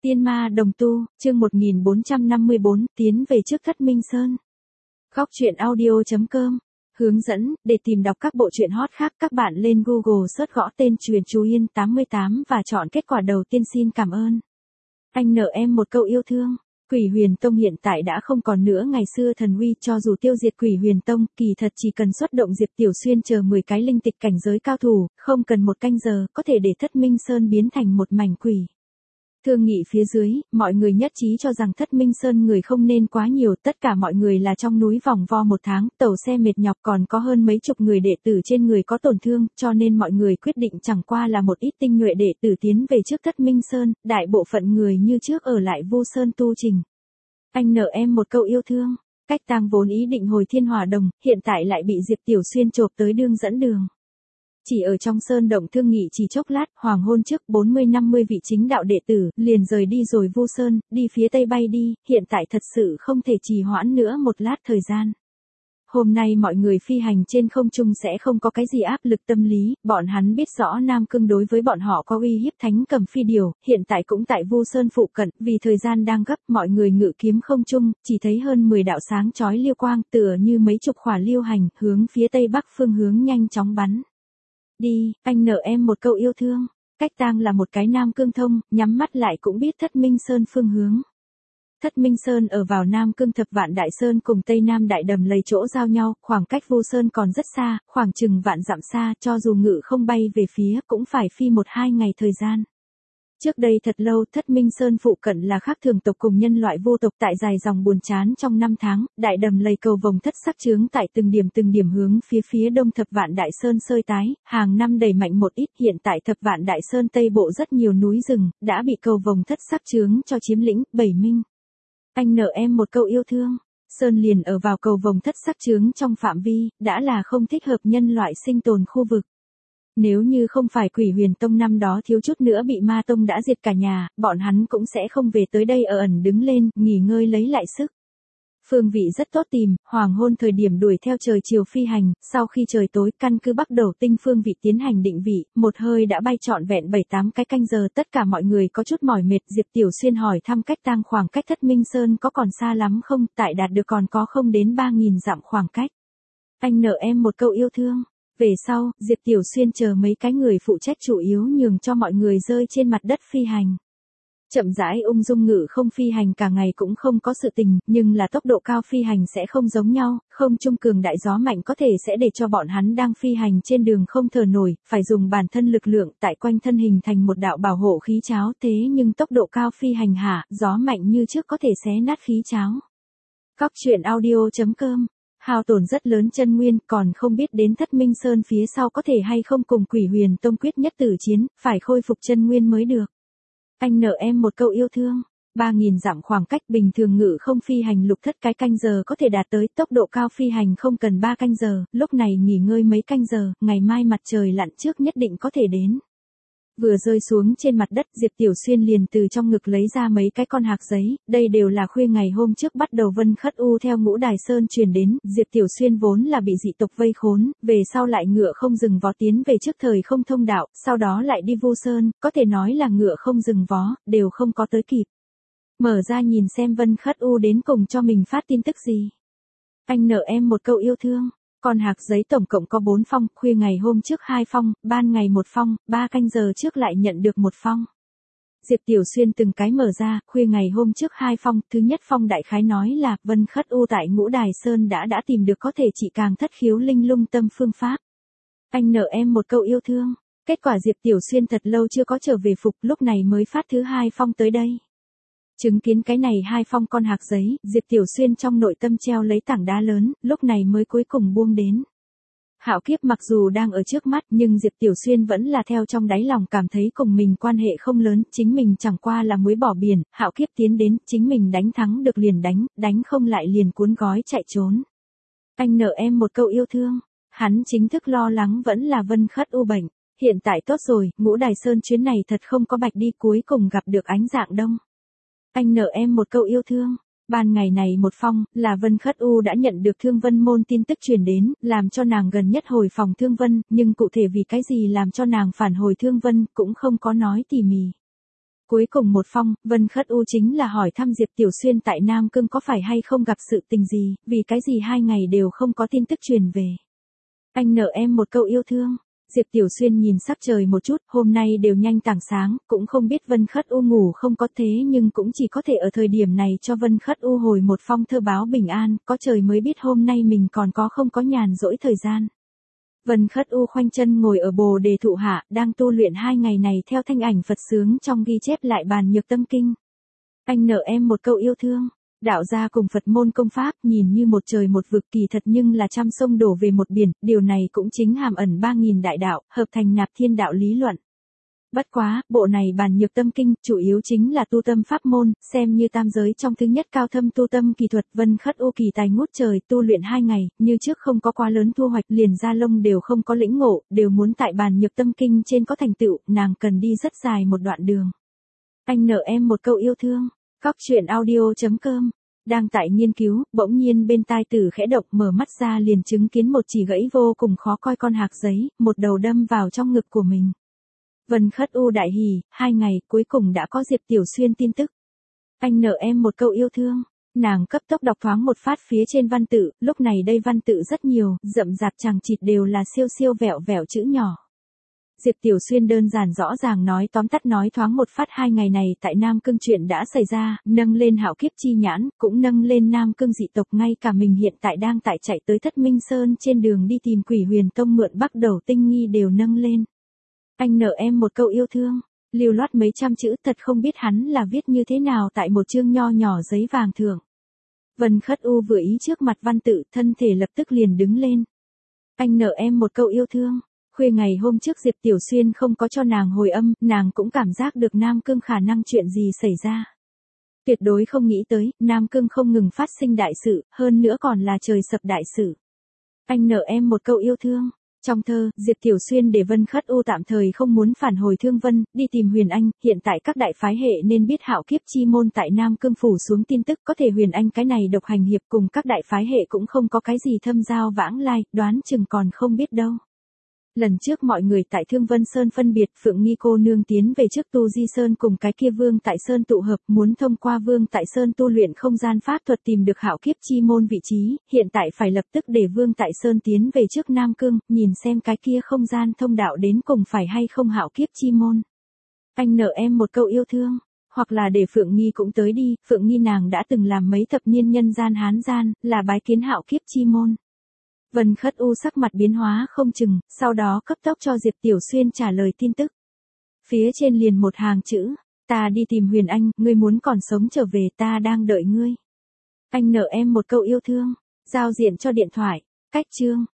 Tiên ma đồng tu, chương 1454, tiến về trước Thất Minh Sơn. Góc truyện audio.com. Hướng dẫn, để tìm đọc các bộ truyện hot khác các bạn lên Google search gõ tên Truyện Chú Yên 88 và chọn kết quả đầu tiên. Xin cảm ơn. Anh nợ em một câu yêu thương. Quỷ Huyền Tông hiện tại đã không còn nữa ngày xưa thần uy, cho dù tiêu diệt Quỷ Huyền Tông, kỳ thật chỉ cần xuất động Diệp Tiểu Xuyên chờ 10 cái linh tịch cảnh giới cao thủ, không cần một canh giờ, có thể để Thất Minh Sơn biến thành một mảnh quỷ. Thương nghị phía dưới, mọi người nhất trí cho rằng Thất Minh Sơn người không nên quá nhiều, tất cả mọi người là trong núi vòng vo một tháng, tàu xe mệt nhọc, còn có hơn mấy chục người đệ tử trên người có tổn thương, cho nên mọi người quyết định chẳng qua là một ít tinh nhuệ đệ tử tiến về trước Thất Minh Sơn, đại bộ phận người như trước ở lại Vu Sơn tu trình. Anh nợ em một câu yêu thương. Cách Tang vốn ý định hồi Thiên Hỏa Đồng, hiện tại lại bị Diệp Tiểu Xuyên chộp tới đương dẫn đường. Chỉ ở trong sơn động thương nghị chỉ chốc lát, hoàng hôn trước 40-50 vị chính đạo đệ tử, liền rời đi rồi Vu Sơn, đi phía tây bay đi, hiện tại thật sự không thể trì hoãn nữa một lát thời gian. Hôm nay mọi người phi hành trên không trung sẽ không có cái gì áp lực tâm lý, bọn hắn biết rõ Nam Cương đối với bọn họ có uy hiếp. Thánh Cầm Phi Điểu, hiện tại cũng tại Vu Sơn phụ cận, vì thời gian đang gấp, mọi người ngự kiếm không trung, chỉ thấy hơn 10 đạo sáng chói liêu quang, tựa như mấy chục khỏa liêu hành, hướng phía tây bắc phương hướng nhanh chóng bắn. Đi, anh nợ em một câu yêu thương. Cách Tang là một cái Nam Cương thông, nhắm mắt lại cũng biết Thất Minh Sơn phương hướng. Thất Minh Sơn ở vào Nam Cương Thập Vạn Đại Sơn cùng Tây Nam Đại Đầm Lầy chỗ giao nhau, khoảng cách Vu Sơn còn rất xa, khoảng chừng vạn dặm xa, cho dù ngự không bay về phía, cũng phải phi 1-2 ngày thời gian. Trước đây thật lâu, Thất Minh Sơn phụ cận là khác thường tộc cùng nhân loại vô tộc, tại dài dòng buồn chán trong năm tháng, Đại Đầm Lầy cầu vồng thất sắc chướng tại từng điểm hướng phía đông Thập Vạn Đại Sơn sơi tái, hàng năm đẩy mạnh một ít. Hiện tại Thập Vạn Đại Sơn tây bộ rất nhiều núi rừng, đã bị cầu vồng thất sắc chướng cho chiếm lĩnh. Bảy Minh, anh nợ em một câu yêu thương. Sơn liền ở vào cầu vồng thất sắc chướng trong phạm vi, đã là không thích hợp nhân loại sinh tồn khu vực. Nếu như không phải Quỷ Huyền Tông năm đó thiếu chút nữa bị Ma Tông đã diệt cả nhà, bọn hắn cũng sẽ không về tới đây ở ẩn đứng lên, nghỉ ngơi lấy lại sức. Phương vị rất tốt tìm, hoàng hôn thời điểm đuổi theo trời chiều phi hành, sau khi trời tối căn cứ Bắc Đầu Tinh phương vị tiến hành định vị, một hơi đã bay trọn vẹn 7-8 cái canh giờ. Tất cả mọi người có chút mỏi mệt. Diệp Tiểu Xuyên hỏi thăm Cách Tang khoảng cách Thất Minh Sơn có còn xa lắm không, tại đạt được còn có không đến 3.000 dặm khoảng cách. Anh nợ em một câu yêu thương. Về sau, Diệp Tiểu Xuyên chờ mấy cái người phụ trách chủ yếu nhường cho mọi người rơi trên mặt đất phi hành. Chậm rãi ung dung ngự không phi hành cả ngày cũng không có sự tình, nhưng là tốc độ cao phi hành sẽ không giống nhau, không trung cường đại gió mạnh có thể sẽ để cho bọn hắn đang phi hành trên đường không thở nổi, phải dùng bản thân lực lượng tại quanh thân hình thành một đạo bảo hộ khí cháo. Thế nhưng tốc độ cao phi hành hạ, gió mạnh như trước có thể xé nát khí cháo. Góc truyện audio.com. Hao tổn rất lớn chân nguyên, còn không biết đến Thất Minh Sơn phía sau có thể hay không cùng Quỷ Huyền Tông quyết nhất tử chiến, phải khôi phục chân nguyên mới được. Anh nợ em một câu yêu thương. 3.000 dặm khoảng cách bình thường ngự không phi hành lục thất cái canh giờ có thể đạt tới, tốc độ cao phi hành không cần 3 canh giờ, lúc này nghỉ ngơi mấy canh giờ, ngày mai mặt trời lặn trước nhất định có thể đến. Vừa rơi xuống trên mặt đất, Diệp Tiểu Xuyên liền từ trong ngực lấy ra mấy cái con hạc giấy, đây đều là khuya ngày hôm trước bắt đầu Vân Khất U theo Ngũ Đài Sơn truyền đến. Diệp Tiểu Xuyên vốn là bị dị tộc vây khốn, về sau lại ngựa không dừng vó tiến về trước thời không thông đạo, sau đó lại đi Vu Sơn, có thể nói là ngựa không dừng vó, đều không có tới kịp. Mở ra nhìn xem Vân Khất U đến cùng cho mình phát tin tức gì. Anh nợ em một câu yêu thương. Con hạc giấy tổng cộng có 4 phong, khuya ngày hôm trước 2 phong, ban ngày 1 phong, 3 canh giờ trước lại nhận được 1 phong. Diệp Tiểu Xuyên từng cái mở ra, khuya ngày hôm trước 2 phong, thứ nhất phong đại khái nói là Vân Khất U tại Ngũ Đài Sơn đã tìm được có thể trị càng thất khiếu linh lung tâm phương pháp. Anh nợ em một câu yêu thương. Kết quả Diệp Tiểu Xuyên thật lâu chưa có trở về phục, lúc này mới phát thứ 2 phong tới đây. Chứng kiến cái này 2 phong con hạc giấy, Diệp Tiểu Xuyên trong nội tâm treo lấy tảng đá lớn, lúc này mới cuối cùng buông đến. Hạo kiếp mặc dù đang ở trước mắt, nhưng Diệp Tiểu Xuyên vẫn là theo trong đáy lòng cảm thấy cùng mình quan hệ không lớn, chính mình chẳng qua là muối bỏ biển, hạo kiếp tiến đến, chính mình đánh thắng được liền đánh không lại liền cuốn gói chạy trốn. Anh nợ em một câu yêu thương. Hắn chính thức lo lắng vẫn là Vân Khất U bệnh, hiện tại tốt rồi, Ngũ Đài Sơn chuyến này thật không có bạch đi, cuối cùng gặp được ánh dạng đông. Anh nợ em một câu yêu thương. Ban ngày này một phong, là Vân Khất U đã nhận được Thương Vân môn tin tức truyền đến, làm cho nàng gần nhất hồi phòng Thương Vân, nhưng cụ thể vì cái gì làm cho nàng phản hồi Thương Vân, cũng không có nói tỉ mỉ. Cuối cùng một phong, Vân Khất U chính là hỏi thăm Diệp Tiểu Xuyên tại Nam Cương có phải hay không gặp sự tình gì, vì cái gì 2 ngày đều không có tin tức truyền về. Anh nợ em một câu yêu thương. Diệp Tiểu Xuyên nhìn sắc trời một chút, hôm nay đều nhanh tảng sáng, cũng không biết Vân Khất U ngủ không có thế nhưng cũng chỉ có thể ở thời điểm này cho Vân Khất U hồi một phong thơ báo bình an, có trời mới biết hôm nay mình còn có không có nhàn rỗi thời gian. Vân Khất U khoanh chân ngồi ở bồ đề thụ hạ, đang tu luyện 2 ngày này theo thanh ảnh Phật sướng trong ghi chép lại bàn nhược tâm kinh. Anh nợ em một câu yêu thương. Đạo gia cùng Phật môn công pháp nhìn như một trời một vực kỳ thật nhưng là trăm sông đổ về một biển, điều này cũng chính hàm ẩn 3.000 đại đạo, hợp thành nạp thiên đạo lý luận. Bất quá, bộ này bàn nhược tâm kinh, chủ yếu chính là tu tâm pháp môn, xem như tam giới trong thứ nhất cao thâm tu tâm kỳ thuật. Vân Khất U kỳ tài ngút trời, tu luyện 2 ngày, như trước không có quá lớn thu hoạch, liền da lông đều không có lĩnh ngộ, đều muốn tại bàn nhược tâm kinh trên có thành tựu, nàng cần đi rất dài một đoạn đường. Anh nợ em một câu yêu thương. Cóc truyện audio.com. Đang tại nghiên cứu, bỗng nhiên bên tai Tử khẽ động, mở mắt ra liền chứng kiến một chỉ gãy vô cùng khó coi con hạc giấy, một đầu đâm vào trong ngực của mình. Vân Khất U đại hỉ, 2 ngày, cuối cùng đã có Diệp Tiểu Xuyên tin tức. Anh nợ em một câu yêu thương. Nàng cấp tốc đọc thoáng một phát phía trên văn tự, lúc này đây văn tự rất nhiều, rậm rạp chằng chịt đều là siêu siêu vẹo vẹo chữ nhỏ. Diệp Tiểu Xuyên đơn giản rõ ràng nói tóm tắt nói thoáng một phát 2 ngày này tại Nam Cương chuyện đã xảy ra, nâng lên hạo kiếp chi nhãn, cũng nâng lên Nam Cương dị tộc, ngay cả mình hiện tại đang tại chạy tới Thất Minh Sơn trên đường đi tìm Quỷ Huyền Tông mượn bắt đầu tinh nghi đều nâng lên. Anh nợ em một câu yêu thương, lưu loát mấy trăm chữ, thật không biết hắn là viết như thế nào tại một chương nho nhỏ giấy vàng thượng. Vân Khất U vừa ý trước mặt văn tự, thân thể lập tức liền đứng lên. Anh nợ em một câu yêu thương. Khuya ngày hôm trước Diệp Tiểu Xuyên không có cho nàng hồi âm, nàng cũng cảm giác được Nam Cương khả năng chuyện gì xảy ra. Tuyệt đối không nghĩ tới, Nam Cương không ngừng phát sinh đại sự, hơn nữa còn là trời sập đại sự. Anh nợ em một câu yêu thương. Trong thơ, Diệp Tiểu Xuyên để Vân Khất U tạm thời không muốn phản hồi Thương Vân, đi tìm Huyền Anh, hiện tại các đại phái hệ nên biết hạo kiếp chi môn tại Nam Cương phủ xuống tin tức, có thể Huyền Anh cái này độc hành hiệp cùng các đại phái hệ cũng không có cái gì thâm giao vãng lai, đoán chừng còn không biết đâu. Lần trước mọi người tại Thương Vân Sơn phân biệt, Phượng Nghi cô nương tiến về trước Tu Di Sơn cùng cái kia Vương tại Sơn tụ hợp, muốn thông qua Vương tại Sơn tu luyện không gian pháp thuật tìm được hạo kiếp chi môn vị trí, hiện tại phải lập tức để Vương tại Sơn tiến về trước Nam Cương, nhìn xem cái kia không gian thông đạo đến cùng phải hay không hạo kiếp chi môn. Anh nợ em một câu yêu thương, hoặc là để Phượng Nghi cũng tới đi, Phượng Nghi nàng đã từng làm mấy thập niên nhân gian hán gian, là bái kiến hạo kiếp chi môn. Vân Khất U sắc mặt biến hóa không chừng, sau đó cấp tốc cho Diệp Tiểu Xuyên trả lời tin tức. Phía trên liền một hàng chữ, ta đi tìm Huyền Anh, ngươi muốn còn sống trở về, ta đang đợi ngươi. Anh nợ em một câu yêu thương, giao diện cho điện thoại, cách chương.